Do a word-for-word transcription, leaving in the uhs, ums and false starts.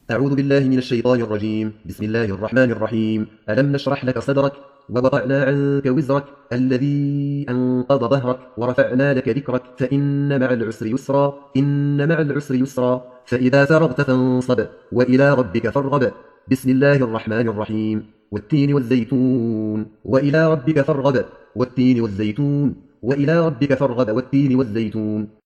أعوذ بالله من الشيطان الرجيم. بسم الله الرحمن الرحيم. ألم نشرح لك صدرك ووضعنا عنك وزرك الذي أنقض ظهرك ورفعنا لك ذكرك فإن مع العسر يسرا إن مع العسر يسرا فإذا فرغت فانصب وإلى ربك فارغب. بسم الله الرحمن الرحيم. والتين والزيتون وإلى ربك فارغب والتين والزيتون وإلى ربك فارغب والتين والزيتون